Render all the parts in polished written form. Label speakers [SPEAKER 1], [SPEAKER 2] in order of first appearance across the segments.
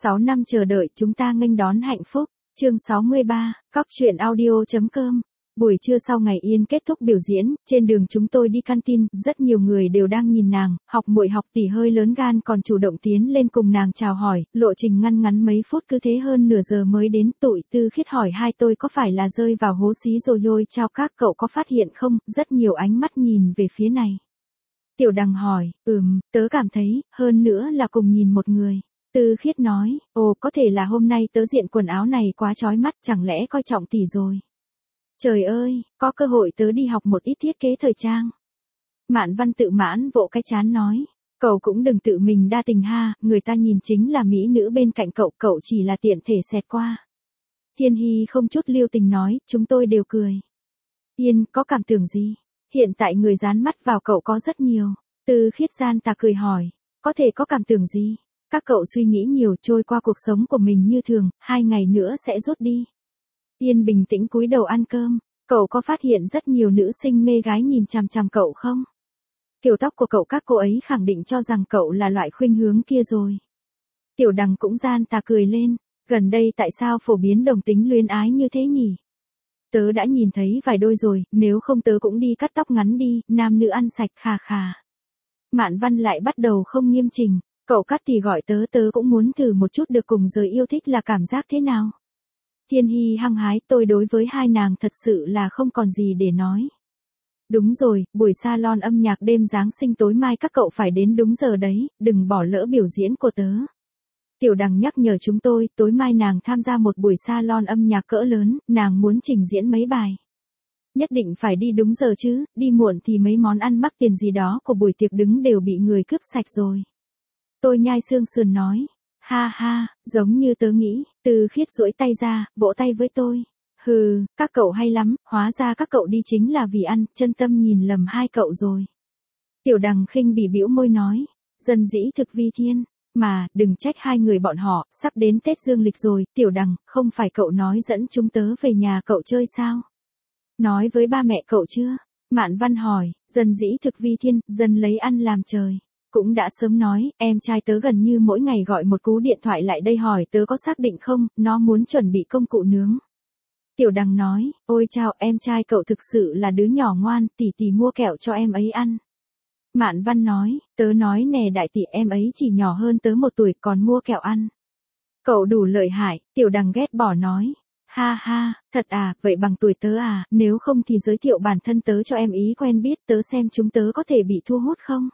[SPEAKER 1] 6 năm chờ đợi chúng ta nghênh đón hạnh phúc. Chương 63, Cóc truyện audio.com. Buổi trưa sau ngày Yên kết thúc biểu diễn, trên đường chúng tôi đi canteen, rất nhiều người đều đang nhìn nàng, học muội học tỷ hơi lớn gan còn chủ động tiến lên cùng nàng chào hỏi, lộ trình ngăn ngắn mấy phút cứ thế hơn nửa giờ mới đến. Tụi Tư Khiết hỏi hai tôi có phải là rơi vào hố xí rồi lôi trao các cậu có phát hiện không, rất nhiều ánh mắt nhìn về phía này. Tiểu Đằng hỏi, tớ cảm thấy, hơn nữa là cùng nhìn một người. Tư Khiết nói, ồ có thể là hôm nay tớ diện quần áo này quá chói mắt, chẳng lẽ coi trọng tỷ rồi. Trời ơi, có cơ hội tớ đi học một ít thiết kế thời trang. Mạn Văn tự mãn vỗ cái trán nói, cậu cũng đừng tự mình đa tình ha, người ta nhìn chính là mỹ nữ bên cạnh cậu, cậu chỉ là tiện thể xẹt qua. Thiên Hy không chút lưu tình nói, chúng tôi đều cười. Yên, có cảm tưởng gì? Hiện tại người dán mắt vào cậu có rất nhiều. Tư Khiết gian tà cười hỏi, có thể có cảm tưởng gì? Các cậu suy nghĩ nhiều trôi qua cuộc sống của mình như thường, 2 ngày nữa sẽ rút đi. Yên bình tĩnh cúi đầu ăn cơm, cậu có phát hiện rất nhiều nữ sinh mê gái nhìn chằm chằm cậu không? Kiểu tóc của cậu các cô ấy khẳng định cho rằng cậu là loại khuynh hướng kia rồi. Tiểu Đằng cũng gian tà cười lên, gần đây tại sao phổ biến đồng tính luyến ái như thế nhỉ? Tớ đã nhìn thấy vài đôi rồi, nếu không tớ cũng đi cắt tóc ngắn đi, nam nữ ăn sạch khà khà. Mạn Văn lại bắt đầu không nghiêm chỉnh, cậu cắt thì gọi tớ cũng muốn thử một chút được cùng giới yêu thích là cảm giác thế nào. Thiên Hy hăng hái, tôi đối với hai nàng thật sự là không còn gì để nói. Đúng rồi, buổi salon âm nhạc đêm Giáng sinh tối mai các cậu phải đến đúng giờ đấy, đừng bỏ lỡ biểu diễn của tớ. Tiểu Đằng nhắc nhở chúng tôi, tối mai nàng tham gia một buổi salon âm nhạc cỡ lớn, nàng muốn trình diễn mấy bài. Nhất định phải đi đúng giờ chứ, đi muộn thì mấy món ăn mắc tiền gì đó của buổi tiệc đứng đều bị người cướp sạch rồi. Tôi nhai xương sườn nói, ha ha, giống như tớ nghĩ. Tư Khiết duỗi tay ra, vỗ tay với tôi. Hừ, các cậu hay lắm, hóa ra các cậu đi chính là vì ăn, chân tâm nhìn lầm hai cậu rồi. Tiểu Đằng khinh bỉ bĩu môi nói, dân dĩ thực vi thiên. Mà, đừng trách hai người bọn họ, sắp đến Tết Dương lịch rồi, Tiểu Đằng, không phải cậu nói dẫn chúng tớ về nhà cậu chơi sao? Nói với ba mẹ cậu chưa? Mạn Văn hỏi, dân dĩ thực vi thiên, dân lấy ăn làm trời. Cũng đã sớm nói, em trai tớ gần như mỗi ngày gọi một cú điện thoại lại đây hỏi tớ có xác định không, nó muốn chuẩn bị công cụ nướng. Tiểu Đằng nói, ôi chao, em trai cậu thực sự là đứa nhỏ ngoan, tỷ tỷ mua kẹo cho em ấy ăn. Mạn Văn nói, tớ nói nè đại tỷ, em ấy chỉ nhỏ hơn tớ 1 tuổi còn mua kẹo ăn. Cậu đủ lợi hại. Tiểu Đằng ghét bỏ nói. Ha ha, thật à, vậy bằng tuổi tớ à, nếu không thì giới thiệu bản thân tớ cho em ý quen biết, tớ xem chúng tớ có thể bị thu hút không?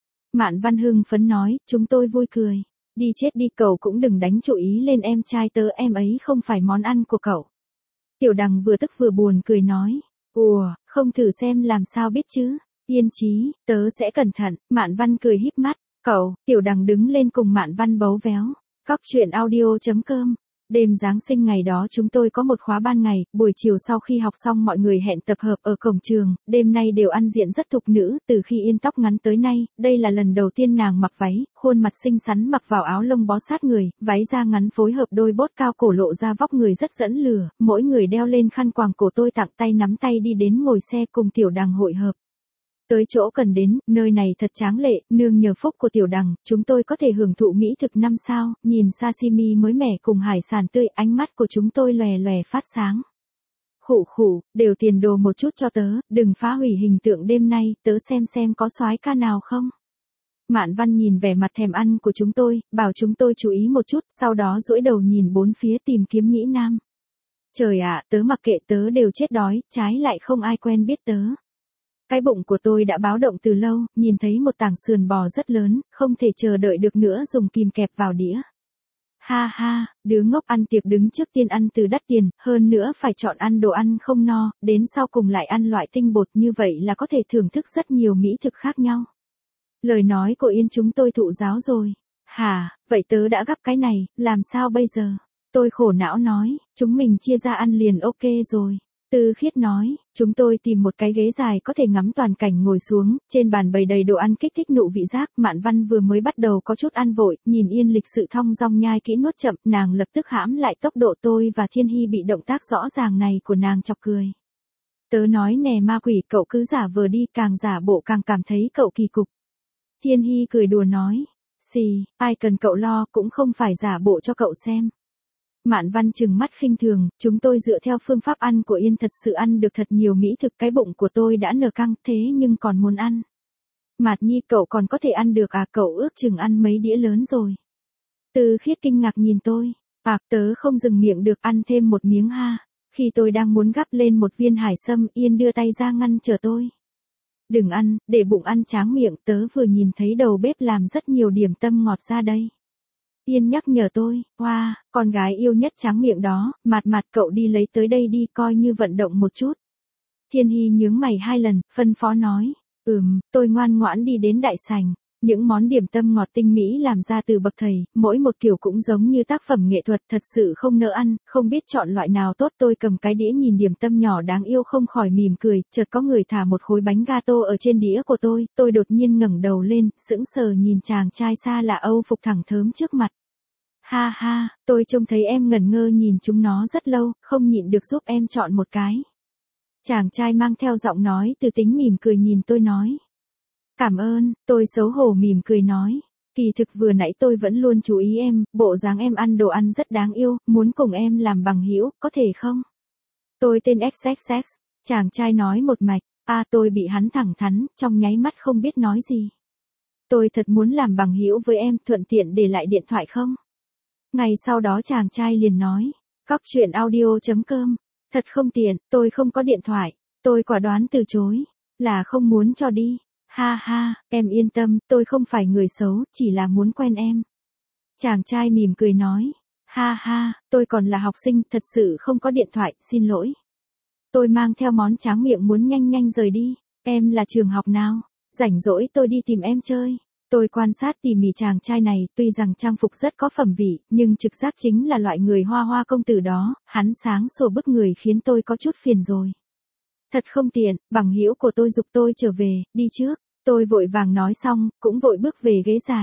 [SPEAKER 1] Mạn Văn hưng phấn nói, chúng tôi vui cười. Đi chết đi, cậu cũng đừng đánh chú ý lên em trai tớ, em ấy không phải món ăn của cậu. Tiểu Đằng vừa tức vừa buồn cười nói, ủa, không thử xem làm sao biết chứ. Yên chí, tớ sẽ cẩn thận. Mạn Văn cười híp mắt, cậu. Tiểu Đằng đứng lên cùng Mạn Văn bấu véo. Cóc truyện audio.com. Đêm Giáng sinh ngày đó chúng tôi có một khóa ban ngày, buổi chiều sau khi học xong mọi người hẹn tập hợp ở cổng trường, đêm nay đều ăn diện rất thục nữ, từ khi Yên tóc ngắn tới nay, đây là lần đầu tiên nàng mặc váy, khuôn mặt xinh xắn mặc vào áo lông bó sát người, váy da ngắn phối hợp đôi bốt cao cổ lộ ra vóc người rất dẫn lửa, mỗi người đeo lên khăn quàng cổ, tôi tặng tay nắm tay đi đến ngồi xe cùng Tiểu Đằng hội hợp. Tới chỗ cần đến, nơi này thật tráng lệ, nương nhờ phúc của Tiểu Đằng, chúng tôi có thể hưởng thụ mỹ thực 5 sao, nhìn sashimi mới mẻ cùng hải sản tươi, ánh mắt của chúng tôi lòe lòe phát sáng. Khụ khụ, đều tiền đồ một chút cho tớ, đừng phá hủy hình tượng đêm nay, tớ xem có soái ca nào không. Mạn Văn nhìn vẻ mặt thèm ăn của chúng tôi, bảo chúng tôi chú ý một chút, sau đó duỗi đầu nhìn bốn phía tìm kiếm mỹ nam. Trời ạ, tớ mặc kệ, tớ đều chết đói, trái lại không ai quen biết tớ. Cái bụng của tôi đã báo động từ lâu, nhìn thấy một tảng sườn bò rất lớn, không thể chờ đợi được nữa dùng kìm kẹp vào đĩa. Ha ha, đứa ngốc, ăn tiệc đứng trước tiên ăn từ đắt tiền, hơn nữa phải chọn ăn đồ ăn không no, đến sau cùng lại ăn loại tinh bột, như vậy là có thể thưởng thức rất nhiều mỹ thực khác nhau. Lời nói của Yên chúng tôi thụ giáo rồi. Hả, vậy tớ đã gắp cái này, làm sao bây giờ? Tôi khổ não nói, chúng mình chia ra ăn liền ok rồi. Tư Khiết nói, chúng tôi tìm một cái ghế dài có thể ngắm toàn cảnh ngồi xuống, trên bàn bày đầy đồ ăn kích thích nụ vị giác. Mạn Văn vừa mới bắt đầu có chút ăn vội, nhìn Yên lịch sự thong dong nhai kỹ nuốt chậm, nàng lập tức hãm lại tốc độ. Tôi và Thiên Hy bị động tác rõ ràng này của nàng chọc cười. Tớ nói nè ma quỷ, cậu cứ giả vờ đi, càng giả bộ càng cảm thấy cậu kỳ cục. Thiên Hy cười đùa nói, Xì, ai cần cậu lo, cũng không phải giả bộ cho cậu xem. Mạn Văn trừng mắt khinh thường, chúng tôi dựa theo phương pháp ăn của Yên thật sự ăn được thật nhiều mỹ thực, cái bụng của tôi đã nở căng thế nhưng còn muốn ăn. Mạt Nhi, cậu còn có thể ăn được à, cậu ước chừng ăn mấy đĩa lớn rồi. Từ Khiết kinh ngạc nhìn tôi, tớ không dừng miệng được, ăn thêm một miếng ha. Khi tôi đang muốn gắp lên một viên hải sâm, Yên đưa tay ra ngăn trở tôi. Đừng ăn, để bụng ăn tráng miệng, tớ vừa nhìn thấy đầu bếp làm rất nhiều điểm tâm ngọt ra đây. Yên nhắc nhở tôi, wow, con gái yêu nhất tráng miệng đó, Mạt cậu đi lấy tới đây đi, coi như vận động một chút. Thiên Hy nhướng mày 2 lần, phân phó nói, tôi ngoan ngoãn đi đến đại sảnh. Những món điểm tâm ngọt tinh mỹ làm ra từ bậc thầy, mỗi một kiểu cũng giống như tác phẩm nghệ thuật, thật sự không nỡ ăn, không biết chọn loại nào tốt. Tôi cầm cái đĩa nhìn điểm tâm nhỏ đáng yêu không khỏi mỉm cười, chợt có người thả một khối bánh gato ở trên đĩa của tôi đột nhiên ngẩng đầu lên, sững sờ nhìn chàng trai xa lạ Âu phục thẳng thớm trước mặt. Ha ha, tôi trông thấy em ngẩn ngơ nhìn chúng nó rất lâu, không nhịn được giúp em chọn một cái. Chàng trai mang theo giọng nói từ tính mỉm cười nhìn tôi nói. Cảm ơn, tôi xấu hổ mỉm cười nói. Kỳ thực vừa nãy tôi vẫn luôn chú ý em, bộ dáng em ăn đồ ăn rất đáng yêu, muốn cùng em làm bằng hữu, có thể không? Tôi tên XXX, chàng trai nói một mạch, tôi bị hắn thẳng thắn, trong nháy mắt không biết nói gì. Tôi thật muốn làm bằng hữu với em, thuận tiện để lại điện thoại không? Ngày sau đó chàng trai liền nói, cóc truyện audio.com, thật không tiện, tôi không có điện thoại, tôi quả đoán từ chối, là không muốn cho đi. Ha ha, em yên tâm, tôi không phải người xấu, chỉ là muốn quen em. Chàng trai mỉm cười nói, ha ha, tôi còn là học sinh, thật sự không có điện thoại, xin lỗi. Tôi mang theo món tráng miệng muốn nhanh nhanh rời đi, em là trường học nào? Rảnh rỗi tôi đi tìm em chơi. Tôi quan sát tỉ mỉ chàng trai này, tuy rằng trang phục rất có phẩm vị, nhưng trực giác chính là loại người hoa hoa công tử đó, hắn sáng sủa bức người khiến tôi có chút phiền rồi. Thật không tiện, bằng hữu của tôi giục tôi trở về, đi trước. Tôi vội vàng nói xong, cũng vội bước về ghế dài.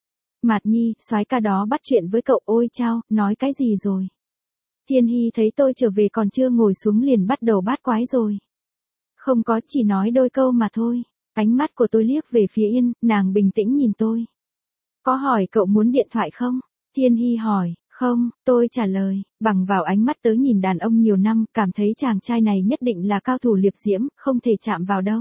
[SPEAKER 1] Mạt Nhi, soái ca đó bắt chuyện với cậu, ôi chao, nói cái gì rồi? Thiên Hy thấy tôi trở về còn chưa ngồi xuống liền bắt đầu bát quái rồi. Không có, chỉ nói đôi câu mà thôi. Ánh mắt của tôi liếc về phía Yên, nàng bình tĩnh nhìn tôi. Có hỏi cậu muốn điện thoại không? Thiên Hy hỏi. Không, tôi trả lời, bằng vào ánh mắt tớ nhìn đàn ông nhiều năm, cảm thấy chàng trai này nhất định là cao thủ liệp diễm, không thể chạm vào đâu.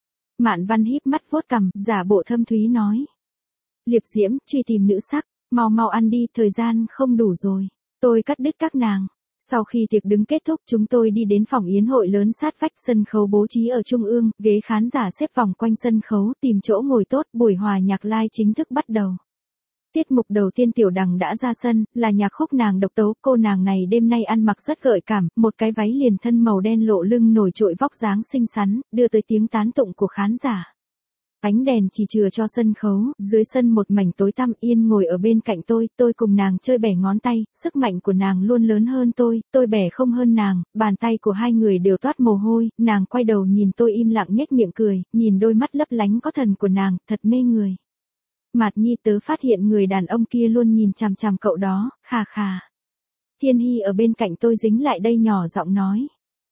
[SPEAKER 1] Mạn Văn híp mắt vuốt cằm, giả bộ thâm thúy nói. Liệp diễm, truy tìm nữ sắc, mau mau ăn đi, thời gian không đủ rồi. Tôi cắt đứt các nàng. Sau khi tiệc đứng kết thúc, chúng tôi đi đến phòng yến hội lớn sát vách sân khấu bố trí ở trung ương, ghế khán giả xếp vòng quanh sân khấu, tìm chỗ ngồi tốt, buổi hòa nhạc live chính thức bắt đầu. Tiết mục đầu tiên Tiểu Đằng đã ra sân, là nhạc khúc nàng độc tấu, cô nàng này đêm nay ăn mặc rất gợi cảm, một cái váy liền thân màu đen lộ lưng nổi trội vóc dáng xinh xắn, đưa tới tiếng tán tụng của khán giả. Ánh đèn chỉ chừa cho sân khấu, dưới sân một mảnh tối tăm. Yên ngồi ở bên cạnh tôi cùng nàng chơi bẻ ngón tay, sức mạnh của nàng luôn lớn hơn tôi bẻ không hơn nàng, bàn tay của hai người đều toát mồ hôi, nàng quay đầu nhìn tôi im lặng nhếch miệng cười, nhìn đôi mắt lấp lánh có thần của nàng, thật mê người. Mạt Nhi, tớ phát hiện người đàn ông kia luôn nhìn chằm chằm cậu đó, khà khà. Thiên Hy ở bên cạnh tôi dính lại đây nhỏ giọng nói.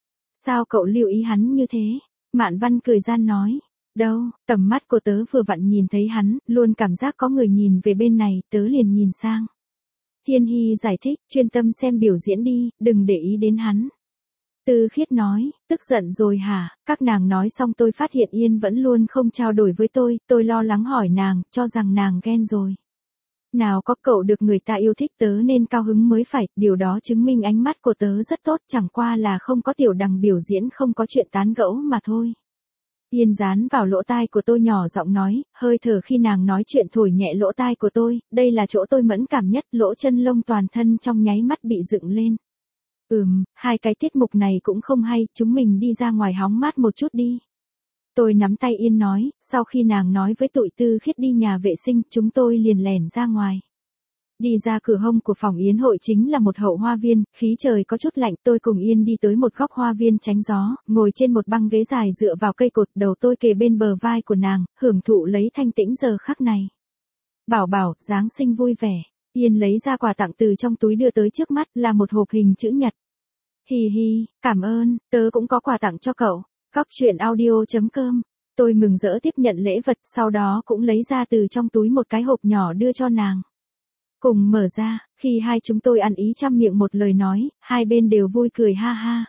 [SPEAKER 1] Sao cậu lưu ý hắn như thế? Mạn Văn cười gian nói. Đâu, tầm mắt của tớ vừa vặn nhìn thấy hắn, luôn cảm giác có người nhìn về bên này, tớ liền nhìn sang. Thiên Hy giải thích, chuyên tâm xem biểu diễn đi, đừng để ý đến hắn. Từ Khiết nói, tức giận rồi hả? Các nàng nói xong tôi phát hiện Yên vẫn luôn không trao đổi với tôi lo lắng hỏi nàng, cho rằng nàng ghen rồi. Nào có, cậu được người ta yêu thích tớ nên cao hứng mới phải, điều đó chứng minh ánh mắt của tớ rất tốt, chẳng qua là không có Tiểu Đằng biểu diễn, không có chuyện tán gẫu mà thôi. Yên dán vào lỗ tai của tôi nhỏ giọng nói, hơi thở khi nàng nói chuyện thổi nhẹ lỗ tai của tôi, đây là chỗ tôi mẫn cảm nhất, lỗ chân lông toàn thân trong nháy mắt bị dựng lên. Hai cái tiết mục này cũng không hay, chúng mình đi ra ngoài hóng mát một chút đi. Tôi nắm tay Yên nói, sau khi nàng nói với tụi Tư Khiết đi nhà vệ sinh, chúng tôi liền lẻn ra ngoài. Đi ra cửa hông của phòng yến hội chính là một hậu hoa viên, khí trời có chút lạnh, tôi cùng Yên đi tới một góc hoa viên tránh gió, ngồi trên một băng ghế dài dựa vào cây cột, đầu tôi kề bên bờ vai của nàng, hưởng thụ lấy thanh tĩnh giờ khắc này. Bảo bảo, Giáng sinh vui vẻ. Yên lấy ra quà tặng từ trong túi đưa tới trước mắt, là một hộp hình chữ nhật. Hì hì, cảm ơn, tớ cũng có quà tặng cho cậu. Cóc truyện audio.com Tôi mừng rỡ tiếp nhận lễ vật, sau đó cũng lấy ra từ trong túi một cái hộp nhỏ đưa cho nàng. Cùng mở ra, khi hai chúng tôi ăn ý trăm miệng một lời nói, hai bên đều vui cười ha ha.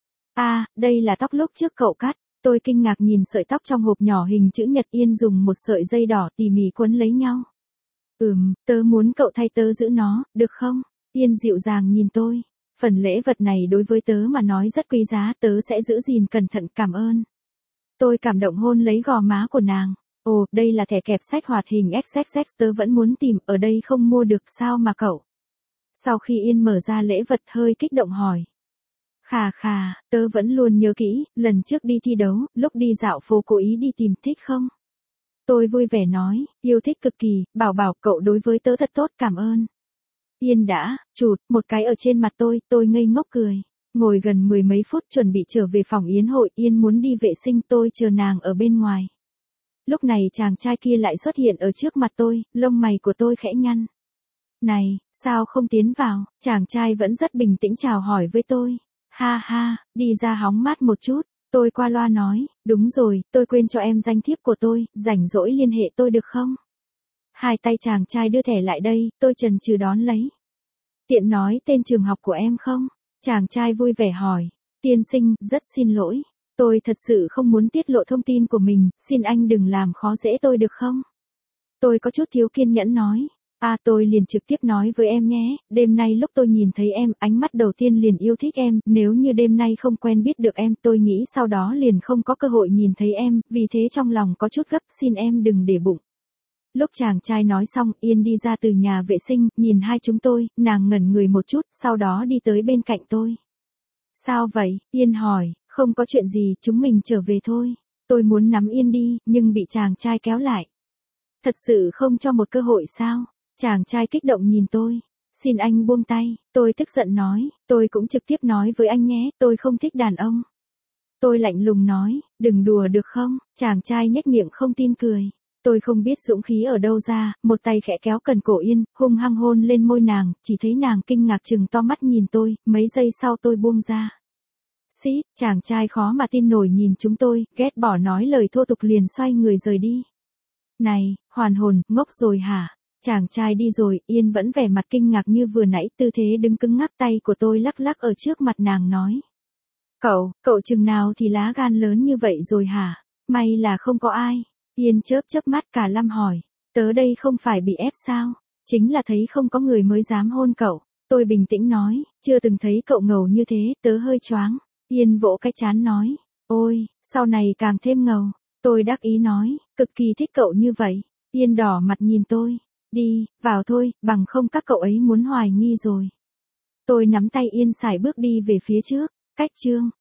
[SPEAKER 1] Đây là tóc lúc trước cậu cắt. Tôi kinh ngạc nhìn sợi tóc trong hộp nhỏ hình chữ nhật. Yên dùng một sợi dây đỏ tỉ mỉ quấn lấy nhau. Tớ muốn cậu thay tớ giữ nó, được không? Yên dịu dàng nhìn tôi. Phần lễ vật này đối với tớ mà nói rất quý giá, tớ sẽ giữ gìn cẩn thận, cảm ơn. Tôi cảm động hôn lấy gò má của nàng. Ồ, đây là thẻ kẹp sách hoạt hình XXX tớ vẫn muốn tìm, ở đây không mua được sao mà cậu? Sau khi Yên mở ra lễ vật hơi kích động hỏi. Khà, tớ vẫn luôn nhớ kỹ, lần trước đi thi đấu, lúc đi dạo phố cố ý đi tìm, thích không? Tôi vui vẻ nói, yêu thích cực kỳ, bảo cậu đối với tớ thật tốt, cảm ơn. Yên đã, chụt, một cái ở trên mặt tôi ngây ngốc cười. Ngồi gần mười mấy phút chuẩn bị trở về phòng yến hội, Yên muốn đi vệ sinh, tôi chờ nàng ở bên ngoài. Lúc này chàng trai kia lại xuất hiện ở trước mặt tôi, lông mày của tôi khẽ nhăn. Này, sao không tiến vào? Chàng trai vẫn rất bình tĩnh chào hỏi với tôi. Ha, đi ra hóng mát một chút. Tôi qua loa nói, đúng rồi, tôi quên cho em danh thiếp của tôi, rảnh rỗi liên hệ tôi được không? Hai tay chàng trai đưa thẻ lại đây, tôi chần chừ đón lấy. Tiện nói tên trường học của em không? Chàng trai vui vẻ hỏi. Tiên sinh, rất xin lỗi. Tôi thật sự không muốn tiết lộ thông tin của mình, xin anh đừng làm khó dễ tôi được không? Tôi có chút thiếu kiên nhẫn nói. Tôi liền trực tiếp nói với em nhé, đêm nay lúc tôi nhìn thấy em, ánh mắt đầu tiên liền yêu thích em, nếu như đêm nay không quen biết được em, tôi nghĩ sau đó liền không có cơ hội nhìn thấy em, vì thế trong lòng có chút gấp, xin em đừng để bụng. Lúc chàng trai nói xong, Yên đi ra từ nhà vệ sinh, nhìn hai chúng tôi, nàng ngẩn người một chút, sau đó đi tới bên cạnh tôi. Sao vậy? Yên hỏi, không có chuyện gì, chúng mình trở về thôi. Tôi muốn nắm Yên đi, nhưng bị chàng trai kéo lại. Thật sự không cho một cơ hội sao? Chàng trai kích động nhìn tôi. Xin anh buông tay, tôi tức giận nói, tôi cũng trực tiếp nói với anh nhé, tôi không thích đàn ông. Tôi lạnh lùng nói, đừng đùa được không? Chàng trai nhếch miệng không tin cười. Tôi không biết dũng khí ở đâu ra, một tay khẽ kéo cần cổ Yên, hung hăng hôn lên môi nàng, chỉ thấy nàng kinh ngạc trừng to mắt nhìn tôi, mấy giây sau tôi buông ra. Xít, chàng trai khó mà tin nổi nhìn chúng tôi, ghét bỏ nói lời thô tục liền xoay người rời đi. Này, hoàn hồn, ngốc rồi hả? Chàng trai đi rồi, Yên vẫn vẻ mặt kinh ngạc như vừa nãy, tư thế đứng cứng ngắc, tay của tôi lắc lắc ở trước mặt nàng nói. Cậu chừng nào thì lá gan lớn như vậy rồi hả? May là không có ai. Yên chớp mắt cả lăm hỏi. Tớ đây không phải bị ép sao? Chính là thấy không có người mới dám hôn cậu. Tôi bình tĩnh nói, chưa từng thấy cậu ngầu như thế, tớ hơi choáng. Yên vỗ cái trán nói. Ôi, sau này càng thêm ngầu. Tôi đắc ý nói, cực kỳ thích cậu như vậy. Yên đỏ mặt nhìn tôi. Đi, vào thôi, bằng không các cậu ấy muốn hoài nghi rồi. Tôi nắm tay Yên sải bước đi về phía trước. Cách chương